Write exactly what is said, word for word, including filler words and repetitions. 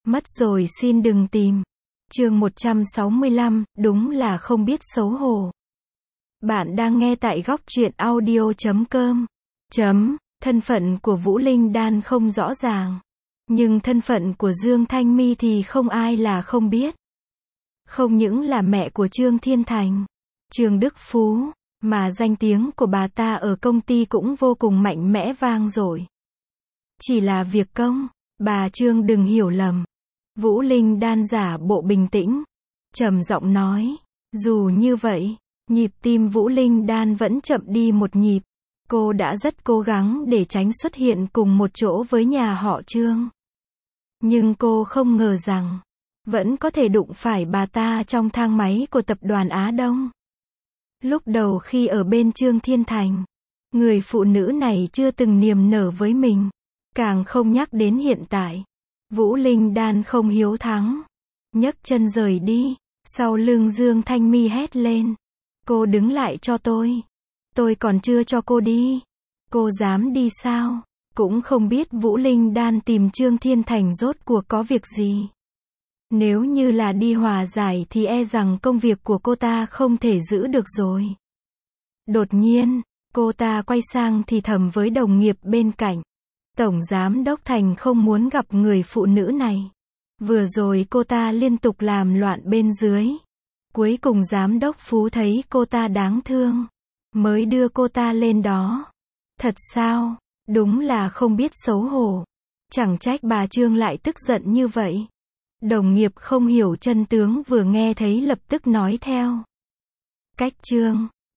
Mất rồi xin đừng tìm. Chương một trăm sáu mươi lăm, đúng là không biết xấu hổ. Bạn đang nghe tại góc truyện audio chấm com. Chấm, thân phận của Vũ Linh Đan không rõ ràng. Nhưng thân phận của Dương Thanh My thì không ai là không biết. Không những là mẹ của Trương Thiên Thành, Trương Đức Phú, mà danh tiếng của bà ta ở công ty cũng vô cùng mạnh mẽ vang dội. Chỉ là việc công, bà Trương đừng hiểu lầm. Vũ Linh Đan giả bộ bình tĩnh, trầm giọng nói. Dù như vậy, nhịp tim Vũ Linh Đan vẫn chậm đi một nhịp. Cô đã rất cố gắng để tránh xuất hiện cùng một chỗ với nhà họ Trương. Nhưng cô không ngờ rằng, vẫn có thể đụng phải bà ta trong thang máy của tập đoàn Á Đông. Lúc đầu khi ở bên Trương Thiên Thành, người phụ nữ này chưa từng niềm nở với mình. Càng không nhắc đến hiện tại. Vũ Linh Đan không hiếu thắng, nhấc chân rời đi. Sau lưng Dương Thanh My hét lên. Cô đứng lại cho tôi. Tôi còn chưa cho cô đi. Cô dám đi sao? Cũng không biết Vũ Linh Đan tìm Trương Thiên Thành rốt cuộc có việc gì. Nếu như là đi hòa giải thì e rằng công việc của cô ta không thể giữ được rồi. Đột nhiên, cô ta quay sang thì thầm với đồng nghiệp bên cạnh. Tổng Giám Đốc Thành không muốn gặp người phụ nữ này. Vừa rồi cô ta liên tục làm loạn bên dưới. Cuối cùng Giám Đốc Phú thấy cô ta đáng thương, mới đưa cô ta lên đó. Thật sao? Đúng là không biết xấu hổ. Chẳng trách bà Trương lại tức giận như vậy. Đồng nghiệp không hiểu chân tướng vừa nghe thấy lập tức nói theo. Cách Trương,